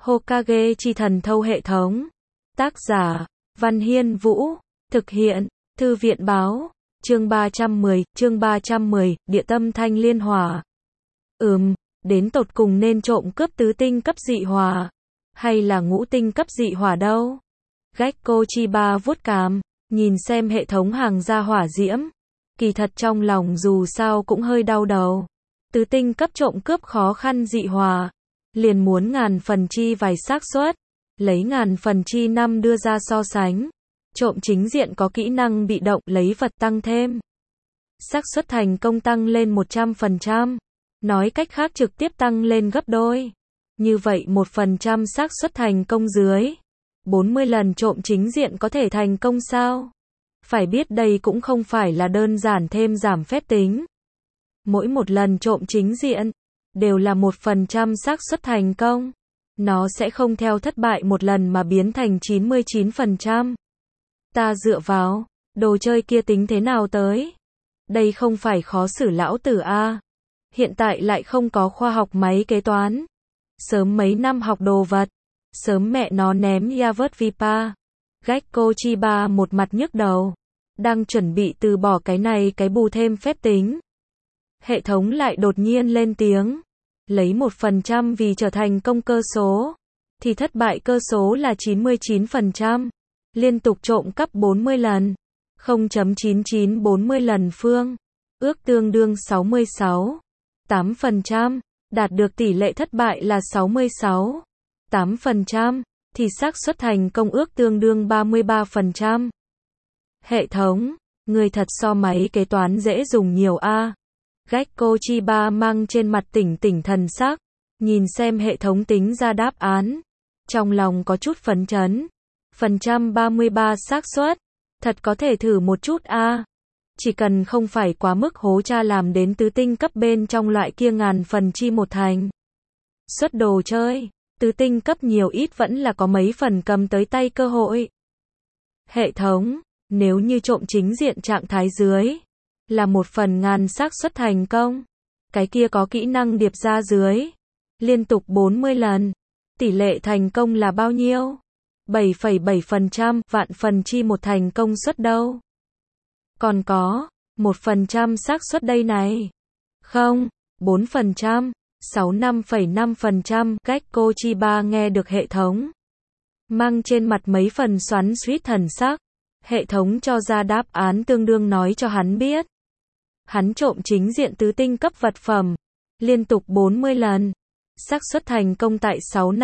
Hokage chi thần thâu hệ thống. Tác giả, Văn Hiên Vũ. Thực hiện, Thư viện Báo. Chương 310, Địa tâm thanh liên hỏa. Đến tột cùng nên trộm cướp tứ tinh cấp dị hỏa, hay là ngũ tinh cấp dị hỏa đâu? Gekko Chiba vuốt cằm, nhìn xem hệ thống hàng gia hỏa diễm. Kỳ thật trong lòng dù sao cũng hơi đau đầu. Tứ tinh cấp trộm cướp khó khăn dị hỏa, liền muốn ngàn phần chi vài xác suất, lấy ngàn phần chi năm đưa ra so sánh. Trộm chính diện có kỹ năng bị động, lấy vật tăng thêm. Xác suất thành công tăng lên 100%. Nói cách khác trực tiếp tăng lên gấp đôi. Như vậy 1% xác suất thành công dưới 40 lần trộm chính diện có thể thành công sao? Phải biết đây cũng không phải là đơn giản thêm giảm phép tính. Mỗi một lần trộm chính diện đều là 1% xác suất thành công. Nó sẽ không theo thất bại một lần mà biến thành 99%. Ta dựa vào đồ chơi kia tính thế nào tới? Đây không phải khó xử lão tử a. Hiện tại lại không có khoa học máy kế toán. Sớm mấy năm học đồ vật, sớm mẹ nó ném Yavert Vipa. Gekko Chiba một mặt nhức đầu, đang chuẩn bị từ bỏ cái này cái bù thêm phép tính. Hệ thống lại đột nhiên lên tiếng, lấy 1% vì trở thành công cơ số, thì thất bại cơ số là 99%. Liên tục trộm cắp 40 lần, 0.9940 lần phương, ước tương đương 66,8%, đạt được tỷ lệ thất bại là 66,8%, thì xác suất thành công ước tương đương 33%. Hệ thống, người thật so máy kế toán dễ dùng nhiều a. Gekko Chiba mang trên mặt tỉnh thần sắc, nhìn xem hệ thống tính ra đáp án, trong lòng có chút phấn chấn. 33% xác suất, thật có thể thử một chút a. Chỉ cần không phải quá mức hố cha làm đến tứ tinh cấp bên trong loại kia ngàn phần chi một thành. Xuất đồ chơi, tứ tinh cấp nhiều ít vẫn là có mấy phần cầm tới tay cơ hội. Hệ thống, nếu như trộm chính diện trạng thái dưới, là 1/1000 xác suất thành công. Cái kia có kỹ năng điệp ra dưới, liên tục 40 lần. Tỷ lệ thành công là bao nhiêu? 7,7%, vạn phần chi một thành công suất đâu? Còn có 1% xác suất đây này. Không, 4%, 65,5%. Gekko Chiba nghe được hệ thống, mang trên mặt mấy phần xoắn xuýt thần sắc. Hệ thống cho ra đáp án tương đương nói cho hắn biết. Hắn trộm chính diện tứ tinh cấp vật phẩm, liên tục 40 lần. Xác suất thành công tại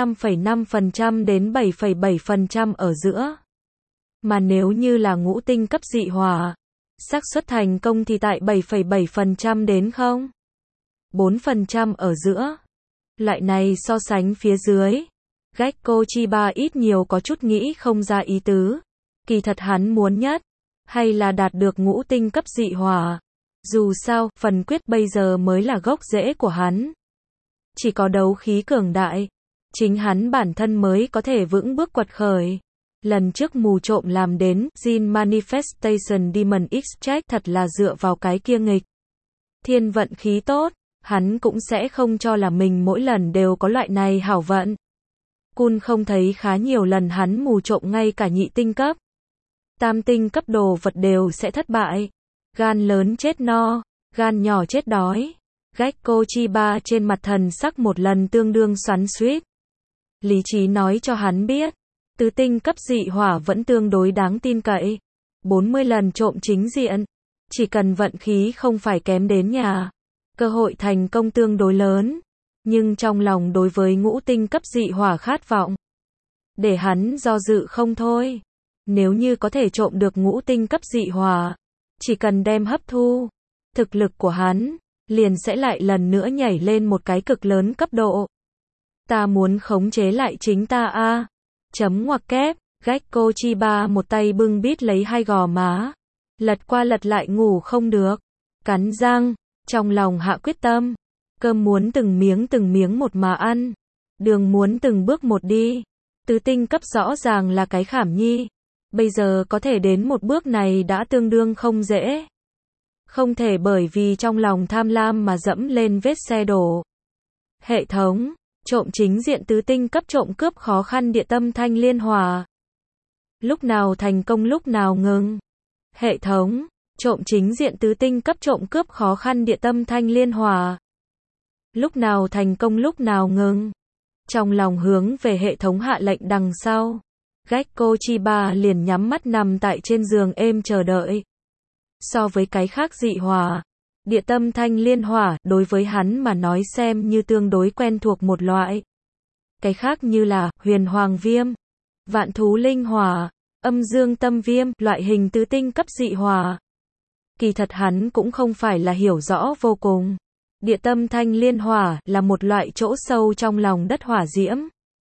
65,5% đến 7,7% ở giữa. Mà nếu như là ngũ tinh cấp dị hỏa, xác suất thành công thì tại 7,7% đến 0,4% ở giữa. Loại này so sánh phía dưới, Gekko Chiba ít nhiều có chút nghĩ không ra ý tứ. Kỳ thật hắn muốn nhất, hay là đạt được ngũ tinh cấp dị hỏa. Dù sao, phần quyết bây giờ mới là gốc rễ của hắn. Chỉ có đấu khí cường đại, chính hắn bản thân mới có thể vững bước quật khởi. Lần trước mù trộm làm đến, Jin Manifestation Demon Extract thật là dựa vào cái kia nghịch thiên vận khí tốt, hắn cũng sẽ không cho là mình mỗi lần đều có loại này hảo vận. Kun không thấy khá nhiều lần hắn mù trộm ngay cả nhị tinh cấp, tam tinh cấp đồ vật đều sẽ thất bại. Gan lớn chết no, gan nhỏ chết đói. Gekko Chiba trên mặt thần sắc một lần tương đương xoắn xuýt. Lý trí nói cho hắn biết, tứ tinh cấp dị hỏa vẫn tương đối đáng tin cậy. 40 lần trộm chính diện, chỉ cần vận khí không phải kém đến nhà, cơ hội thành công tương đối lớn. Nhưng trong lòng đối với ngũ tinh cấp dị hỏa khát vọng, để hắn do dự không thôi. Nếu như có thể trộm được ngũ tinh cấp dị hỏa, chỉ cần đem hấp thu, thực lực của hắn liền sẽ lại lần nữa nhảy lên một cái cực lớn cấp độ. Ta muốn khống chế lại chính ta a. Chấm ngoặc kép, Gekko Chiba một tay bưng bít lấy hai gò má, lật qua lật lại ngủ không được, cắn răng, trong lòng hạ quyết tâm, cơm muốn từng miếng một mà ăn, đường muốn từng bước một đi. Tứ tinh cấp rõ ràng là cái khảm nhi, bây giờ có thể đến một bước này đã tương đương không dễ. Không thể bởi vì trong lòng tham lam mà dẫm lên vết xe đổ. Hệ thống, Trộm chính diện tứ tinh cấp trộm cướp khó khăn địa tâm thanh liên hỏa. Lúc nào thành công lúc nào ngừng. Hệ thống. Trộm chính diện tứ tinh cấp trộm cướp khó khăn địa tâm thanh liên hỏa. Lúc nào thành công lúc nào ngừng. Trong lòng hướng về hệ thống hạ lệnh đằng sau. Gekko Chiba liền nhắm mắt nằm tại trên giường êm chờ đợi. So với cái khác dị hỏa, địa tâm thanh liên hỏa đối với hắn mà nói xem như tương đối quen thuộc một loại. Cái khác như là huyền hoàng viêm, vạn thú linh hỏa, âm dương tâm viêm, loại hình tứ tinh cấp dị hỏa. Kỳ thật hắn cũng không phải là hiểu rõ vô cùng. Địa tâm thanh liên hỏa là một loại chỗ sâu trong lòng đất hỏa diễm.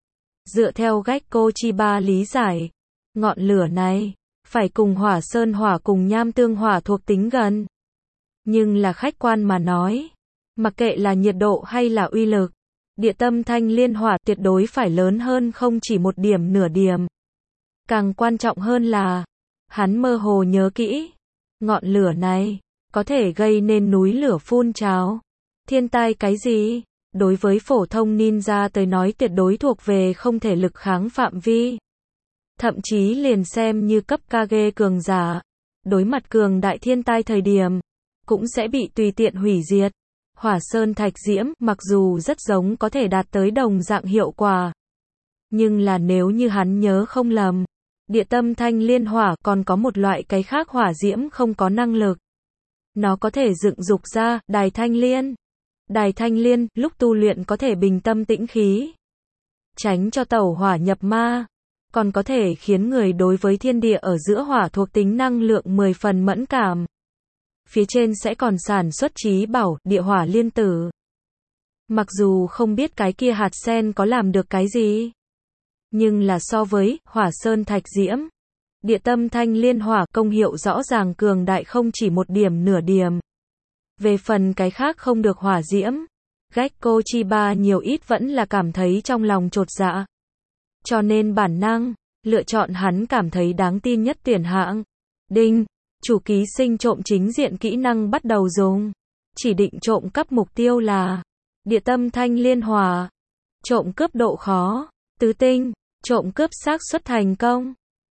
Dựa theo Gekko Chiba lý giải, ngọn lửa này phải cùng hỏa sơn hỏa cùng nham tương hỏa thuộc tính gần. Nhưng là khách quan mà nói, mặc kệ là nhiệt độ hay là uy lực, địa tâm thanh liên hỏa tuyệt đối phải lớn hơn không chỉ một điểm nửa điểm. Càng quan trọng hơn là, hắn mơ hồ nhớ kỹ, ngọn lửa này có thể gây nên núi lửa phun trào. Thiên tai cái gì? Đối với phổ thông ninja tới nói tuyệt đối thuộc về không thể lực kháng phạm vi. Thậm chí liền xem như cấp Kage cường giả, đối mặt cường đại thiên tai thời điểm, cũng sẽ bị tùy tiện hủy diệt. Hỏa sơn thạch diễm, mặc dù rất giống có thể đạt tới đồng dạng hiệu quả. Nhưng là nếu như hắn nhớ không lầm, địa tâm thanh liên hỏa còn có một loại cái khác hỏa diễm không có năng lực. Nó có thể dựng dục ra đài thanh liên. Đài thanh liên, lúc tu luyện có thể bình tâm tĩnh khí, tránh cho tẩu hỏa nhập ma, còn có thể khiến người đối với thiên địa ở giữa hỏa thuộc tính năng lượng 10 phần mẫn cảm. Phía trên sẽ còn sản xuất chí bảo, địa hỏa liên tử. Mặc dù không biết cái kia hạt sen có làm được cái gì, nhưng là so với hỏa sơn thạch diễm, địa tâm thanh liên hỏa công hiệu rõ ràng cường đại không chỉ một điểm nửa điểm. Về phần cái khác không được hỏa diễm, Gekko Chiba nhiều ít vẫn là cảm thấy trong lòng chột dạ. Cho nên bản năng, lựa chọn hắn cảm thấy đáng tin nhất tuyển hạng. Đinh, chủ ký sinh trộm chính diện kỹ năng bắt đầu dùng. Chỉ định trộm cắp mục tiêu là địa tâm thanh liên hỏa. Trộm cướp độ khó, tứ tinh, trộm cướp xác suất thành công.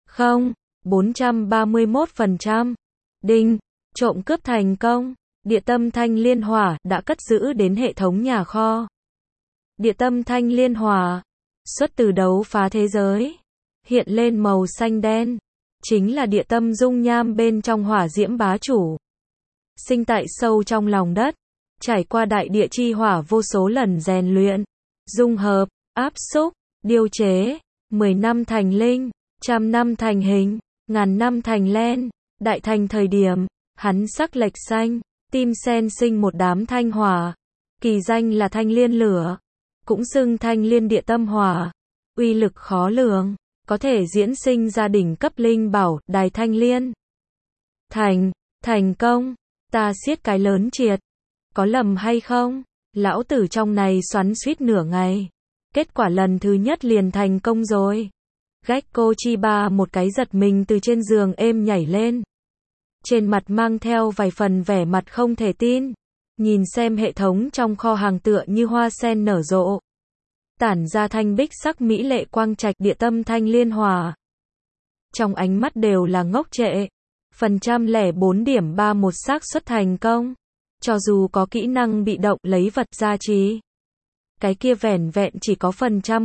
431%. Đinh, trộm cướp thành công. Địa tâm thanh liên hỏa đã cất giữ đến hệ thống nhà kho. Địa tâm thanh liên hỏa xuất từ đấu phá thế giới, hiện lên màu xanh đen, chính là địa tâm dung nham bên trong hỏa diễm bá chủ. Sinh tại sâu trong lòng đất, trải qua đại địa chi hỏa vô số lần rèn luyện, dung hợp, áp xúc, điều chế, 10 năm thành linh, 100 năm thành hình, 1000 năm thành len, đại thành thời điểm, hắn sắc lệch xanh. Tim sen sinh một đám thanh hỏa, kỳ danh là thanh liên lửa, cũng xưng thanh liên địa tâm hỏa, uy lực khó lường, có thể diễn sinh ra đỉnh cấp linh bảo, đài thanh liên. Thành công, ta siết cái lớn triệt, có lầm hay không? Lão tử trong này xoắn suýt nửa ngày, kết quả lần thứ nhất liền thành công rồi. Gekko Chiba một cái giật mình từ trên giường êm nhảy lên. Trên mặt mang theo vài phần vẻ mặt không thể tin, nhìn xem hệ thống trong kho hàng tựa như hoa sen nở rộ, tản ra thanh bích sắc mỹ lệ quang trạch địa tâm thanh liên hỏa. Trong ánh mắt đều là ngốc trệ. 104.31 xác suất thành công. Cho dù có kỹ năng bị động lấy vật gia trì, cái kia vẻn vẹn chỉ có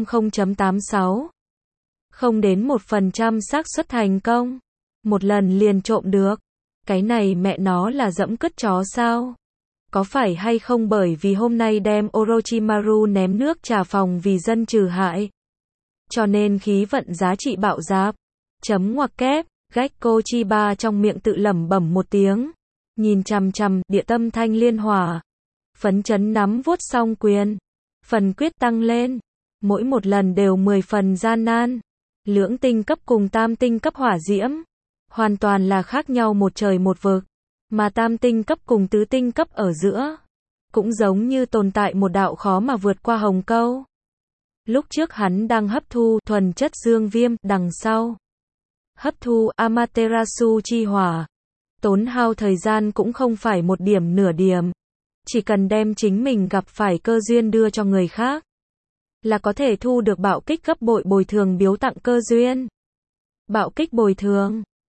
0.86. Không đến 1% xác suất thành công. Một lần liền trộm được. Cái này mẹ nó là dẫm cứt chó sao? Có phải hay không bởi vì hôm nay đem Orochimaru ném nước trà phòng vì dân trừ hại, cho nên khí vận giá trị bạo dạp? Chấm ngoặc kép, Gekko Chiba trong miệng tự lẩm bẩm một tiếng, nhìn chằm chằm địa tâm thanh liên hỏa, phấn chấn nắm vuốt song quyền, phần quyết tăng lên, mỗi một lần đều 10 phần gian nan. Lưỡng tinh cấp cùng tam tinh cấp hỏa diễm hoàn toàn là khác nhau một trời một vực, mà tam tinh cấp cùng tứ tinh cấp ở giữa cũng giống như tồn tại một đạo khó mà vượt qua hồng câu. Lúc trước hắn đang hấp thu thuần chất dương viêm, đằng sau hấp thu Amaterasu chi hỏa, tốn hao thời gian cũng không phải một điểm nửa điểm, chỉ cần đem chính mình gặp phải cơ duyên đưa cho người khác, là có thể thu được bạo kích gấp bội bồi thường biếu tặng cơ duyên. Bạo kích bồi thường